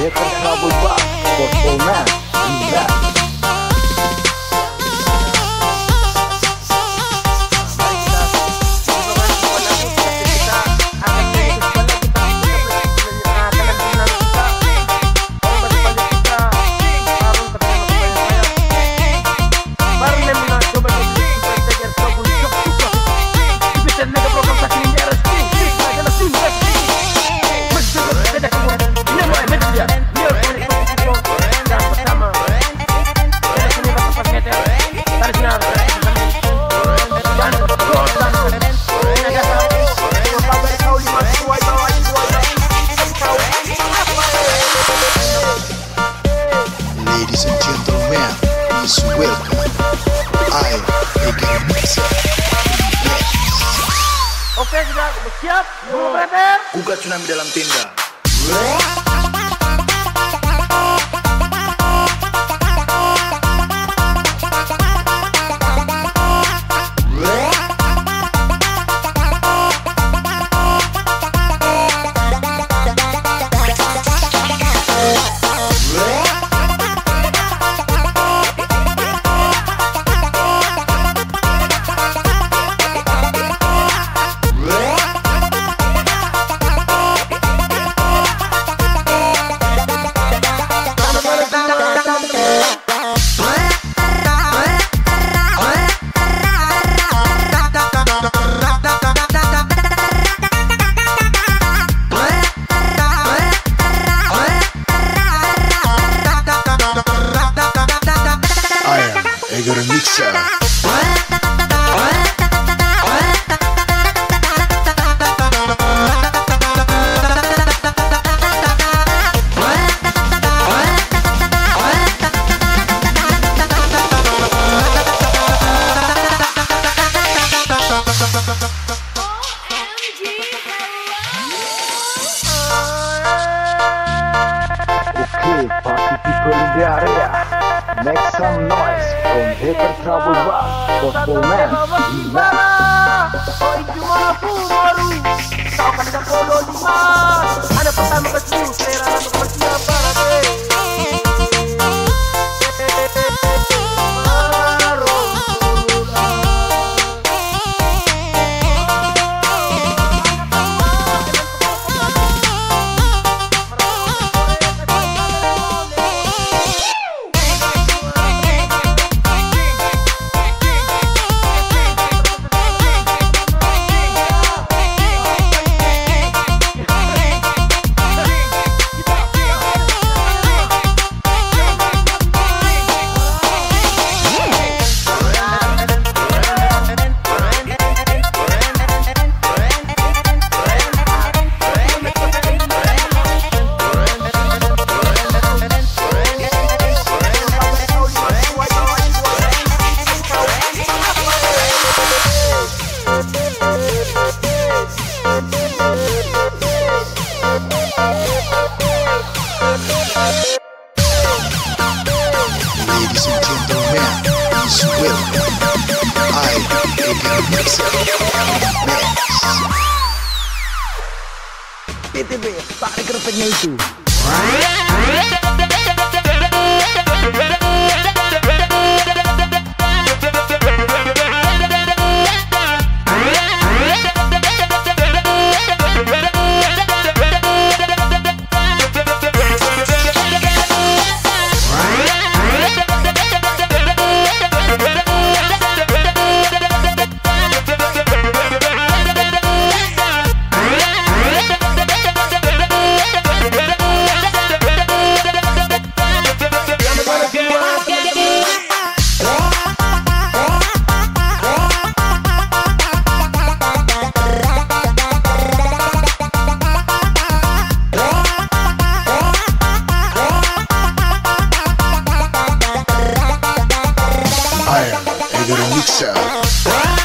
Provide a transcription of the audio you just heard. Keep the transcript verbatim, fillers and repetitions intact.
Hater Trouble Box for Full Man Remix. Ladies and gentlemen, please welcome I, Ega Remix. Oke, sudah siap? Mau brother? Uga Tsunami dalam tenda. Ega Remixer. Okay, party people in the area, make some noise from Hater Trouble Box for Full Man Remix. Oh, cuma aku baru tahu kan ada polo lima. Ada pertama kecil, selera untuk bersiapa lagi. Ladies and gentlemen, please welcome I, Ega Remixer. P T B, tarik kerpetnya itu. I, Ega Remixer.